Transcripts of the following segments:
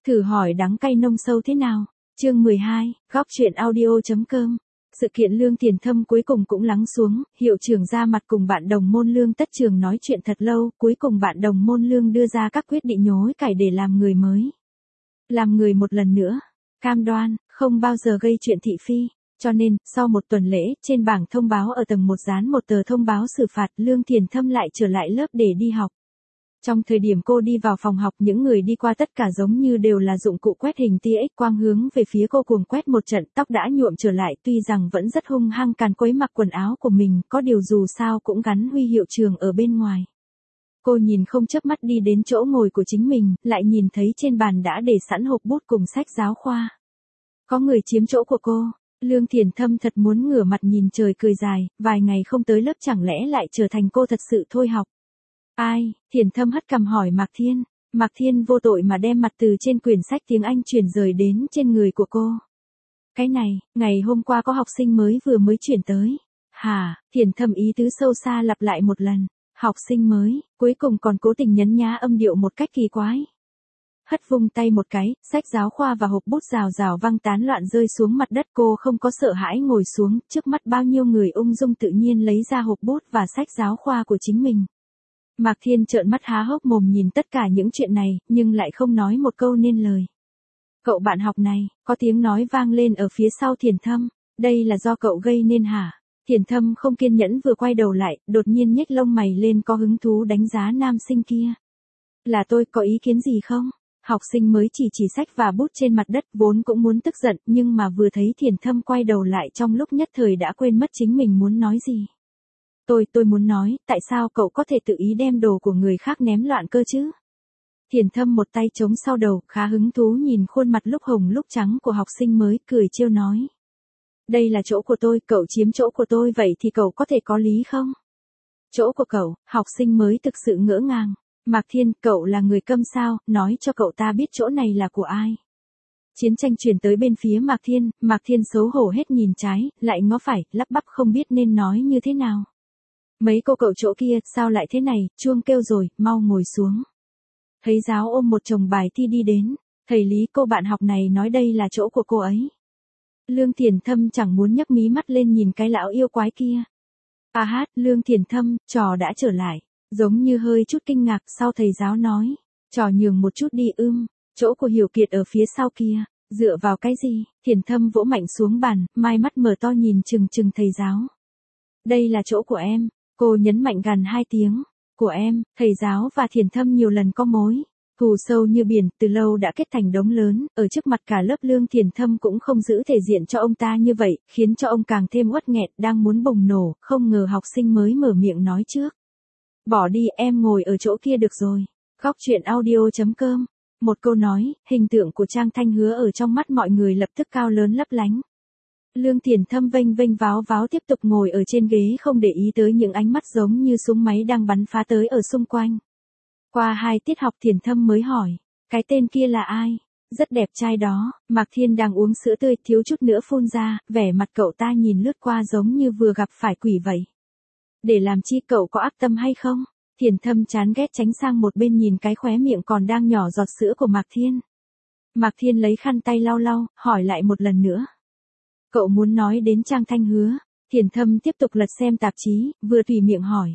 Thử hỏi đắng cay nông sâu thế nào? Chương 12, góc truyện audio.com. Sự kiện Lương Tiền Thâm cuối cùng cũng lắng xuống, hiệu trưởng ra mặt cùng bạn đồng môn Lương Tất Trường nói chuyện thật lâu, cuối cùng bạn đồng môn Lương đưa ra các quyết định nhối cải để làm người mới. Làm người một lần nữa, cam đoan, không bao giờ gây chuyện thị phi. Cho nên, sau một tuần lễ, trên bảng thông báo ở tầng 1 dán một tờ thông báo xử phạt, Lương Tiền Thâm lại trở lại lớp để đi học. Trong thời điểm cô đi vào phòng học, những người đi qua tất cả giống như đều là dụng cụ quét hình tia X quang hướng về phía cô cuồng quét một trận, tóc đã nhuộm trở lại, tuy rằng vẫn rất hung hăng càn quấy mặc quần áo của mình, có điều dù sao cũng gắn huy hiệu trường ở bên ngoài. Cô nhìn không chớp mắt đi đến chỗ ngồi của chính mình, lại nhìn thấy trên bàn đã để sẵn hộp bút cùng sách giáo khoa. Có người chiếm chỗ của cô. Lương Tiền Thâm thật muốn ngửa mặt nhìn trời cười dài, vài ngày không tới lớp chẳng lẽ lại trở thành cô thật sự thôi học. Ai? Tiền Thâm hất cằm hỏi Mạc Thiên. Mạc Thiên vô tội mà đem mặt từ trên quyển sách tiếng Anh chuyển rời đến trên người của cô. Cái này, ngày hôm qua có học sinh mới vừa mới chuyển tới. Hả? Tiền Thâm ý tứ sâu xa lặp lại một lần. Học sinh mới, cuối cùng còn cố tình nhấn nhá âm điệu một cách kỳ quái. Hất vung tay một cái, sách giáo khoa và hộp bút rào rào văng tán loạn rơi xuống mặt đất. Cô không có sợ hãi ngồi xuống, trước mắt bao nhiêu người ung dung tự nhiên lấy ra hộp bút và sách giáo khoa của chính mình. Mạc Thiên trợn mắt há hốc mồm nhìn tất cả những chuyện này, nhưng lại không nói một câu nên lời. Cậu bạn học này, có tiếng nói vang lên ở phía sau Tiền Thâm. Đây là do cậu gây nên hả? Tiền Thâm không kiên nhẫn vừa quay đầu lại, đột nhiên nhếch lông mày lên có hứng thú đánh giá nam sinh kia. Là tôi, có ý kiến gì không? Học sinh mới chỉ sách và bút trên mặt đất, vốn cũng muốn tức giận, nhưng mà vừa thấy Tiền Thâm quay đầu lại trong lúc nhất thời đã quên mất chính mình muốn nói gì. Tôi muốn nói, tại sao cậu có thể tự ý đem đồ của người khác ném loạn cơ chứ? Tiền Thâm một tay chống sau đầu, khá hứng thú nhìn khuôn mặt lúc hồng lúc trắng của học sinh mới, cười trêu nói. Đây là chỗ của tôi, cậu chiếm chỗ của tôi vậy thì cậu có thể có lý không? Chỗ của cậu, học sinh mới thực sự ngỡ ngàng. Mạc Thiên, cậu là người câm sao, nói cho cậu ta biết chỗ này là của ai. Chiến tranh chuyển tới bên phía Mạc Thiên xấu hổ hết nhìn trái, lại ngó phải, lắp bắp không biết nên nói như thế nào. Mấy cô cậu chỗ kia, sao lại thế này, chuông kêu rồi, mau ngồi xuống. Thấy giáo ôm một chồng bài thi đi đến, thầy Lý cô bạn học này nói đây là chỗ của cô ấy. Lương Tiền Thâm chẳng muốn nhấc mí mắt lên nhìn cái lão yêu quái kia. À hát, Lương Tiền Thâm, trò đã trở lại, giống như hơi chút kinh ngạc sau thầy giáo nói. Trò nhường một chút đi chỗ của Hiểu Kiệt ở phía sau kia, dựa vào cái gì? Tiền Thâm vỗ mạnh xuống bàn, mai mắt mở to nhìn chừng chừng thầy giáo. Đây là chỗ của em. Cô nhấn mạnh gần 2 tiếng, của em. Thầy giáo và Tiền Thâm nhiều lần có mối thù sâu như biển, từ lâu đã kết thành đống lớn, ở trước mặt cả lớp Lương Tiền Thâm cũng không giữ thể diện cho ông ta như vậy, khiến cho ông càng thêm uất nghẹt, đang muốn bùng nổ, không ngờ học sinh mới mở miệng nói trước. Bỏ đi, em ngồi ở chỗ kia được rồi. Góc truyện audio.com. Một câu nói, hình tượng của Trang Thanh Hứa ở trong mắt mọi người lập tức cao lớn lấp lánh. Lương Tiền Thâm vênh vênh váo váo tiếp tục ngồi ở trên ghế không để ý tới những ánh mắt giống như súng máy đang bắn phá tới ở xung quanh. Qua 2 tiết học Tiền Thâm mới hỏi, cái tên kia là ai? Rất đẹp trai đó. Mạc Thiên đang uống sữa tươi, thiếu chút nữa phun ra, vẻ mặt cậu ta nhìn lướt qua giống như vừa gặp phải quỷ vậy. Để làm chi, cậu có ác tâm hay không? Tiền Thâm chán ghét tránh sang một bên nhìn cái khóe miệng còn đang nhỏ giọt sữa của Mạc Thiên. Mạc Thiên lấy khăn tay lau lau, hỏi lại một lần nữa. Cậu muốn nói đến Trang Thanh Hứa? Tiền Thâm tiếp tục lật xem tạp chí, vừa tùy miệng hỏi.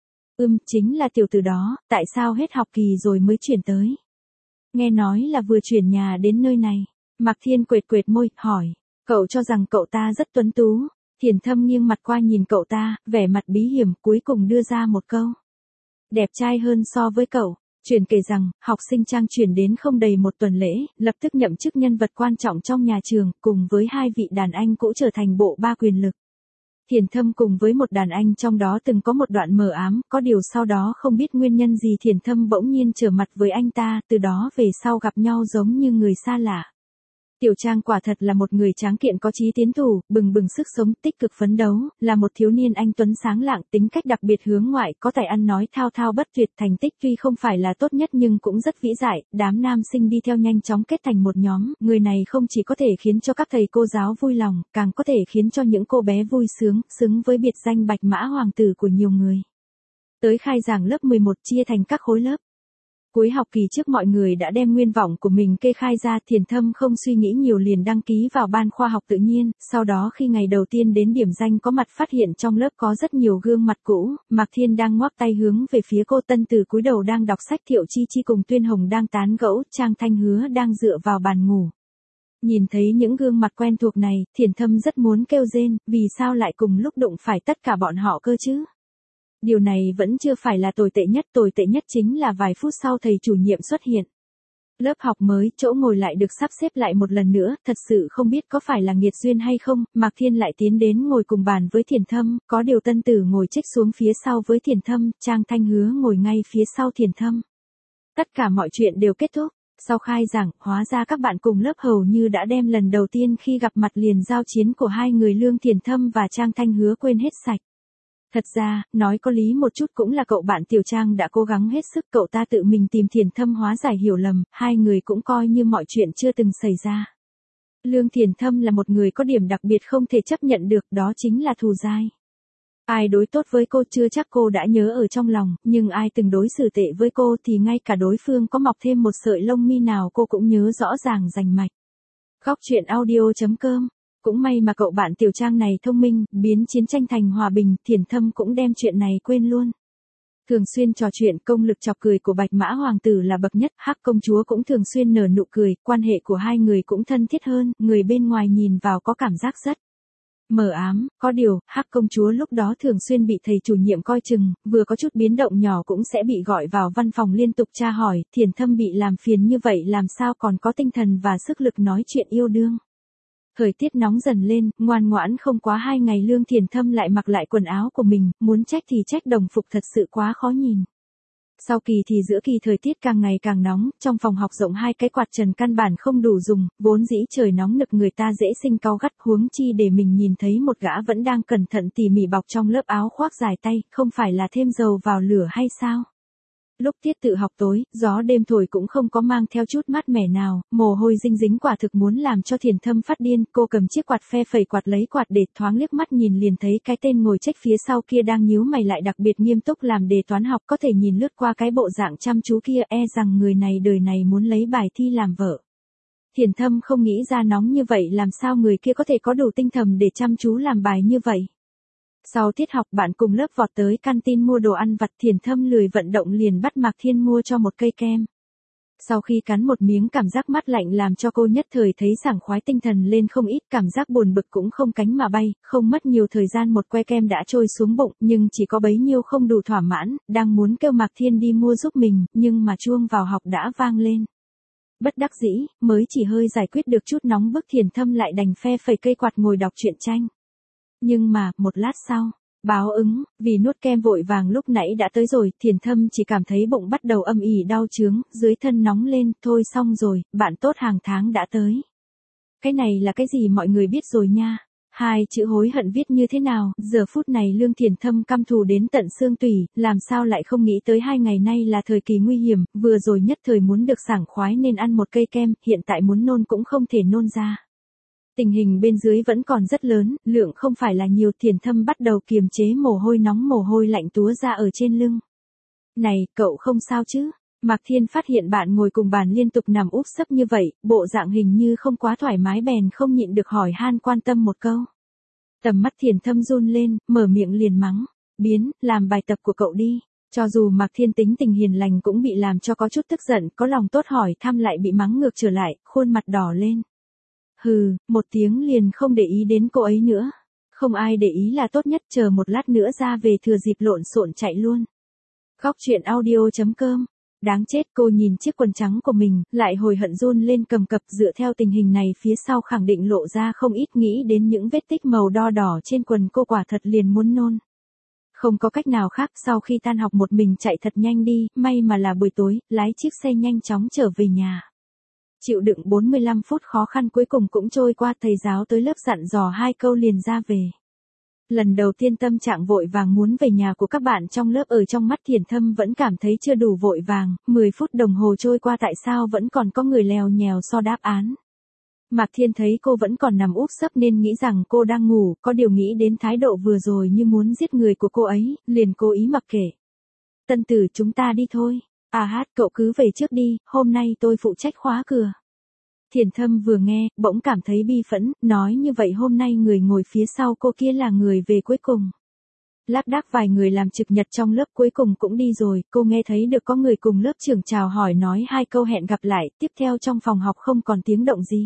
Chính là tiểu tử đó, tại sao hết học kỳ rồi mới chuyển tới? Nghe nói là vừa chuyển nhà đến nơi này. Mạc Thiên quệt quệt môi, hỏi. Cậu cho rằng cậu ta rất tuấn tú. Tiền Thâm nghiêng mặt qua nhìn cậu ta, vẻ mặt bí hiểm, cuối cùng đưa ra một câu. Đẹp trai hơn so với cậu. Truyền kể rằng, học sinh Trang chuyển đến không đầy một tuần lễ, lập tức nhậm chức nhân vật quan trọng trong nhà trường, cùng với 2 vị đàn anh cũ trở thành bộ ba quyền lực. Tiền Thâm cùng với một đàn anh trong đó từng có một đoạn mờ ám, có điều sau đó không biết nguyên nhân gì Tiền Thâm bỗng nhiên trở mặt với anh ta, từ đó về sau gặp nhau giống như người xa lạ. Tiểu Trang quả thật là một người tráng kiện có chí tiến thủ, bừng bừng sức sống, tích cực phấn đấu, là một thiếu niên anh tuấn sáng lạng, tính cách đặc biệt hướng ngoại, có tài ăn nói thao thao bất tuyệt, thành tích tuy không phải là tốt nhất nhưng cũng rất vĩ đại, đám nam sinh đi theo nhanh chóng kết thành một nhóm, người này không chỉ có thể khiến cho các thầy cô giáo vui lòng, càng có thể khiến cho những cô bé vui sướng, xứng với biệt danh Bạch Mã Hoàng tử của nhiều người. Tới khai giảng lớp 11 chia thành các khối lớp. Cuối học kỳ trước mọi người đã đem nguyên vọng của mình kê khai ra, Thiền Thâm không suy nghĩ nhiều liền đăng ký vào ban khoa học tự nhiên, sau đó khi ngày đầu tiên đến điểm danh có mặt phát hiện trong lớp có rất nhiều gương mặt cũ, Mạc Thiên đang ngoắc tay hướng về phía cô Tân Từ cúi đầu đang đọc sách, Thiệu Chi Chi cùng Tuyên Hồng đang tán gẫu, Trang Thanh Hứa đang dựa vào bàn ngủ. Nhìn thấy những gương mặt quen thuộc này, Thiền Thâm rất muốn kêu rên, vì sao lại cùng lúc đụng phải tất cả bọn họ cơ chứ? Điều này vẫn chưa phải là tồi tệ nhất chính là vài phút sau thầy chủ nhiệm xuất hiện. Lớp học mới, chỗ ngồi lại được sắp xếp lại một lần nữa, thật sự không biết có phải là nghiệt duyên hay không, Mạc Thiên lại tiến đến ngồi cùng bàn với Thiền Thâm, có điều Tân Tử ngồi chếch xuống phía sau với Thiền Thâm, Trang Thanh Hứa ngồi ngay phía sau Thiền Thâm. Tất cả mọi chuyện đều kết thúc. Sau khai giảng, hóa ra các bạn cùng lớp hầu như đã đem lần đầu tiên khi gặp mặt liền giao chiến của hai người Lương Thiền Thâm và Trang Thanh Hứa quên hết sạch. Thật ra, nói có lý một chút cũng là cậu bạn Tiểu Trang đã cố gắng hết sức, cậu ta tự mình tìm Thiền Thâm hóa giải hiểu lầm, hai người cũng coi như mọi chuyện chưa từng xảy ra. Lương Thiền Thâm là một người có điểm đặc biệt không thể chấp nhận được, đó chính là thù dai. Ai đối tốt với cô chưa chắc cô đã nhớ ở trong lòng, nhưng ai từng đối xử tệ với cô thì ngay cả đối phương có mọc thêm một sợi lông mi nào cô cũng nhớ rõ ràng rành mạch. Góc truyện audio.com. Cũng may mà cậu bạn Tiểu Trang này thông minh, biến chiến tranh thành hòa bình, Thiền Thâm cũng đem chuyện này quên luôn. Thường xuyên trò chuyện, công lực chọc cười của Bạch Mã Hoàng tử là bậc nhất, Hắc công chúa cũng thường xuyên nở nụ cười, quan hệ của hai người cũng thân thiết hơn, người bên ngoài nhìn vào có cảm giác rất mờ ám, có điều, Hắc công chúa lúc đó thường xuyên bị thầy chủ nhiệm coi chừng, vừa có chút biến động nhỏ cũng sẽ bị gọi vào văn phòng liên tục tra hỏi, Thiền Thâm bị làm phiền như vậy làm sao còn có tinh thần và sức lực nói chuyện yêu đương. Thời tiết nóng dần lên, ngoan ngoãn không quá 2 ngày Lương Thiền Thâm lại mặc lại quần áo của mình, muốn trách thì trách đồng phục thật sự quá khó nhìn. Sau kỳ thì giữa kỳ thời tiết càng ngày càng nóng, trong phòng học rộng 2 cái quạt trần căn bản không đủ dùng, vốn dĩ trời nóng nực người ta dễ sinh cáu gắt, huống chi để mình nhìn thấy một gã vẫn đang cẩn thận tỉ mỉ bọc trong lớp áo khoác dài tay, không phải là thêm dầu vào lửa hay sao? Lúc tiết tự học tối, gió đêm thổi cũng không có mang theo chút mát mẻ nào, mồ hôi dinh dính quả thực muốn làm cho Thiền Thâm phát điên, cô cầm chiếc quạt phe phẩy quạt lấy quạt để thoáng liếc mắt nhìn liền thấy cái tên ngồi chếch phía sau kia đang nhíu mày lại đặc biệt nghiêm túc làm đề toán học, có thể nhìn lướt qua cái bộ dạng chăm chú kia rằng người này đời này muốn lấy bài thi làm vợ. Thiền Thâm không nghĩ ra nóng như vậy làm sao người kia có thể có đủ tinh thần để chăm chú làm bài như vậy. Sau tiết học bạn cùng lớp vọt tới canteen mua đồ ăn vặt, Thiền Thâm lười vận động liền bắt Mạc Thiên mua cho một cây kem. Sau khi cắn một miếng cảm giác mát lạnh làm cho cô nhất thời thấy sảng khoái tinh thần lên không ít, cảm giác buồn bực cũng không cánh mà bay, không mất nhiều thời gian một que kem đã trôi xuống bụng, nhưng chỉ có bấy nhiêu không đủ thỏa mãn, đang muốn kêu Mạc Thiên đi mua giúp mình, nhưng mà chuông vào học đã vang lên. Bất đắc dĩ, mới chỉ hơi giải quyết được chút nóng bức, Thiền Thâm lại đành phe phẩy cây quạt ngồi đọc truyện tranh. Nhưng mà, một lát sau, báo ứng, vì nuốt kem vội vàng lúc nãy đã tới rồi, Thiền Thâm chỉ cảm thấy bụng bắt đầu âm ỉ đau chướng, dưới thân nóng lên, thôi xong rồi, bạn tốt hàng tháng đã tới. Cái này là cái gì mọi người biết rồi nha. 2 chữ hối hận viết như thế nào, giờ phút này Lương Thiền Thâm căm thù đến tận xương tủy, làm sao lại không nghĩ tới 2 ngày nay là thời kỳ nguy hiểm, vừa rồi nhất thời muốn được sảng khoái nên ăn một cây kem, hiện tại muốn nôn cũng không thể nôn ra. Tình hình bên dưới vẫn còn rất lớn, lượng không phải là nhiều, Thiền Thâm bắt đầu kiềm chế mồ hôi nóng mồ hôi lạnh túa ra ở trên lưng. Này, cậu không sao chứ? Mạc Thiên phát hiện bạn ngồi cùng bàn liên tục nằm úp sấp như vậy, bộ dạng hình như không quá thoải mái bèn không nhịn được hỏi han quan tâm một câu. Tầm mắt Thiền Thâm run lên, mở miệng liền mắng, biến, làm bài tập của cậu đi. Cho dù Mạc Thiên tính tình hiền lành cũng bị làm cho có chút tức giận, có lòng tốt hỏi thăm lại bị mắng ngược trở lại, khuôn mặt đỏ lên. Hừ, một tiếng liền không để ý đến cô ấy nữa. Không ai để ý là tốt nhất, chờ một lát nữa ra về thừa dịp lộn xộn chạy luôn. Góc truyện audio.com. Đáng chết, cô nhìn chiếc quần trắng của mình, lại hồi hận run lên cầm cập, dựa theo tình hình này phía sau khẳng định lộ ra không ít, nghĩ đến những vết tích màu đo đỏ trên quần cô quả thật liền muốn nôn. Không có cách nào khác, sau khi tan học một mình chạy thật nhanh đi, may mà là buổi tối, lái chiếc xe nhanh chóng trở về nhà. Chịu đựng 45 phút khó khăn cuối cùng cũng trôi qua, thầy giáo tới lớp dặn dò 2 câu liền ra về. Lần đầu tiên tâm trạng vội vàng muốn về nhà của các bạn trong lớp ở trong mắt Thiền Thâm vẫn cảm thấy chưa đủ vội vàng, 10 phút đồng hồ trôi qua tại sao vẫn còn có người lèo nhèo so đáp án. Mạc Thiên thấy cô vẫn còn nằm úp sấp nên nghĩ rằng cô đang ngủ, có điều nghĩ đến thái độ vừa rồi như muốn giết người của cô ấy, liền cố ý mặc kệ. Tân Tử, chúng ta đi thôi. À hát, cậu cứ về trước đi, hôm nay tôi phụ trách khóa cửa. Thiền Thâm vừa nghe, bỗng cảm thấy bi phẫn, nói như vậy hôm nay người ngồi phía sau cô kia là người về cuối cùng. Lác đác vài người làm trực nhật trong lớp cuối cùng cũng đi rồi, cô nghe thấy được có người cùng lớp trưởng chào hỏi nói 2 câu hẹn gặp lại, tiếp theo trong phòng học không còn tiếng động gì.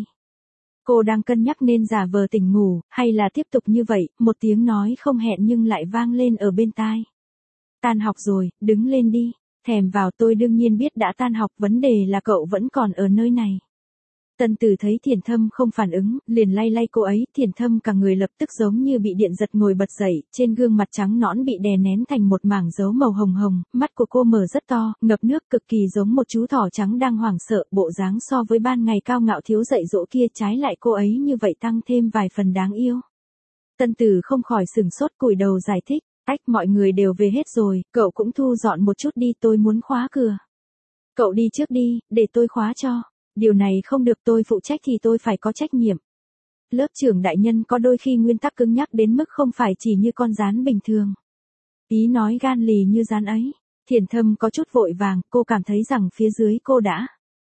Cô đang cân nhắc nên giả vờ tỉnh ngủ, hay là tiếp tục như vậy, một tiếng nói không hẹn nhưng lại vang lên ở bên tai. Tan học rồi, đứng lên đi, thèm vào. Tôi đương nhiên biết đã tan học, vấn đề là cậu vẫn còn ở nơi này. Tân Tử thấy Thiền Thâm không phản ứng, liền lay lay cô ấy, Thiền Thâm cả người lập tức giống như bị điện giật ngồi bật dậy, trên gương mặt trắng nõn bị đè nén thành một mảng dấu màu hồng hồng, mắt của cô mở rất to, ngập nước, cực kỳ giống một chú thỏ trắng đang hoảng sợ, bộ dáng so với ban ngày cao ngạo thiếu dạy dỗ kia trái lại cô ấy như vậy tăng thêm vài phần đáng yêu. Tân Tử không khỏi sửng sốt, cúi đầu giải thích, mọi người đều về hết rồi, cậu cũng thu dọn một chút đi, tôi muốn khóa cửa. Cậu đi trước đi, để tôi khóa cho. Điều này không được, tôi phụ trách thì tôi phải có trách nhiệm. Lớp trưởng đại nhân có đôi khi nguyên tắc cứng nhắc đến mức không phải chỉ như con gián bình thường. Ý nói gan lì như gián ấy. Thiền Thâm có chút vội vàng, cô cảm thấy rằng phía dưới cô đã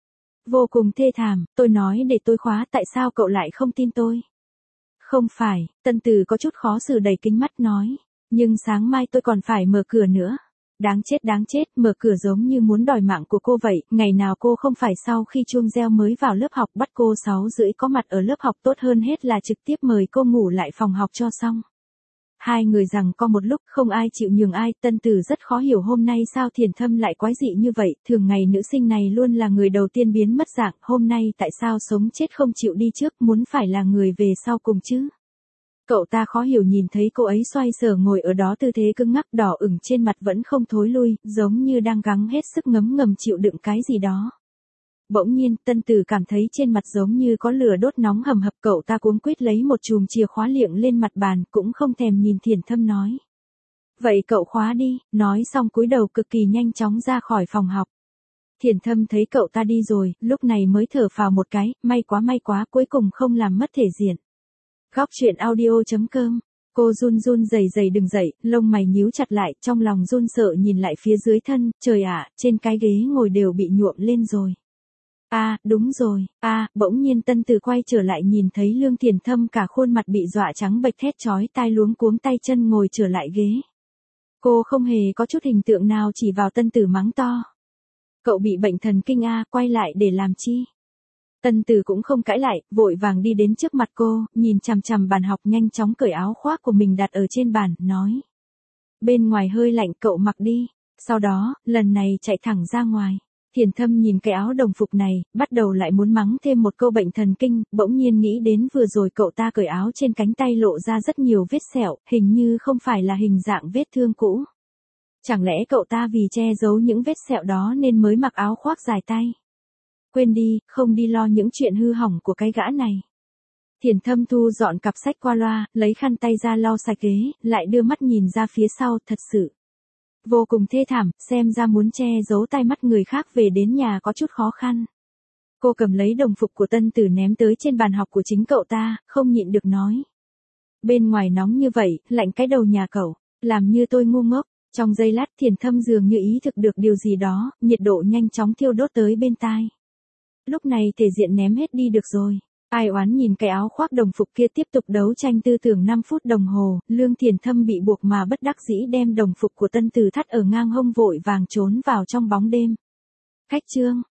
vô cùng thê thảm. Tôi nói để tôi khóa, tại sao cậu lại không tin tôi? Không phải, Tân Tử có chút khó xử đầy kính mắt nói. Nhưng sáng mai tôi còn phải mở cửa nữa. Đáng chết, mở cửa giống như muốn đòi mạng của cô vậy, ngày nào cô không phải sau khi chuông reo mới vào lớp học bắt cô 6:30 có mặt ở lớp học, tốt hơn hết là trực tiếp mời cô ngủ lại phòng học cho xong. Hai người giằng co một lúc không ai chịu nhường ai, Tân Tử rất khó hiểu hôm nay sao Thiền Thâm lại quái dị như vậy, thường ngày nữ sinh này luôn là người đầu tiên biến mất dạng, hôm nay tại sao sống chết không chịu đi trước, muốn phải là người về sau cùng chứ. Cậu ta khó hiểu nhìn thấy cô ấy xoay sở ngồi ở đó tư thế cứng ngắc đỏ ửng trên mặt vẫn không thối lui, giống như đang gắng hết sức ngấm ngầm chịu đựng cái gì đó. Bỗng nhiên, Tân Tử cảm thấy trên mặt giống như có lửa đốt nóng hầm hập, cậu ta cuống quýt lấy một chùm chìa khóa liệng lên mặt bàn, cũng không thèm nhìn Thiền Thâm nói. Vậy cậu khóa đi, nói xong cúi đầu cực kỳ nhanh chóng ra khỏi phòng học. Thiền Thâm thấy cậu ta đi rồi, lúc này mới thở phào một cái, may quá, cuối cùng không làm mất thể diện. Góc truyện audio.com. Cô run rẩy đừng dậy, lông mày nhíu chặt lại, trong lòng run sợ nhìn lại phía dưới thân, trời ạ, trên cái ghế ngồi đều bị nhuộm lên rồi. Đúng rồi, bỗng nhiên Tân Tử quay trở lại nhìn thấy Lương Thiền Thâm cả khuôn mặt bị dọa trắng bệch thét chói tai luống cuống tay chân ngồi trở lại ghế. Cô không hề có chút hình tượng nào chỉ vào Tân Tử mắng to. Cậu bị bệnh thần kinh quay lại để làm chi? Tân Tử cũng không cãi lại, vội vàng đi đến trước mặt cô, nhìn chằm chằm bàn học nhanh chóng cởi áo khoác của mình đặt ở trên bàn, nói. Bên ngoài hơi lạnh, cậu mặc đi. Sau đó, lần này chạy thẳng ra ngoài. Thiền Thâm nhìn cái áo đồng phục này, bắt đầu lại muốn mắng thêm một câu bệnh thần kinh, bỗng nhiên nghĩ đến vừa rồi cậu ta cởi áo trên cánh tay lộ ra rất nhiều vết sẹo, hình như không phải là hình dạng vết thương cũ. Chẳng lẽ cậu ta vì che giấu những vết sẹo đó nên mới mặc áo khoác dài tay? Quên đi, không đi lo những chuyện hư hỏng của cái gã này. Thiền Thâm thu dọn cặp sách qua loa, lấy khăn tay ra lau sạch ghế, lại đưa mắt nhìn ra phía sau, thật sự vô cùng thê thảm, xem ra muốn che giấu tai mắt người khác về đến nhà có chút khó khăn. Cô cầm lấy đồng phục của Tân Tử ném tới trên bàn học của chính cậu ta, không nhịn được nói. Bên ngoài nóng như vậy, lạnh cái đầu nhà cậu, làm như tôi ngu ngốc. Trong giây lát Thiền Thâm dường như ý thực được điều gì đó, nhiệt độ nhanh chóng thiêu đốt tới bên tai. Lúc này thể diện ném hết đi được rồi. Ai oán nhìn cái áo khoác đồng phục kia tiếp tục đấu tranh tư tưởng 5 phút đồng hồ, Lương Thiền Thâm bị buộc mà bất đắc dĩ đem đồng phục của Tân Tử thắt ở ngang hông vội vàng trốn vào trong bóng đêm. Khách trương,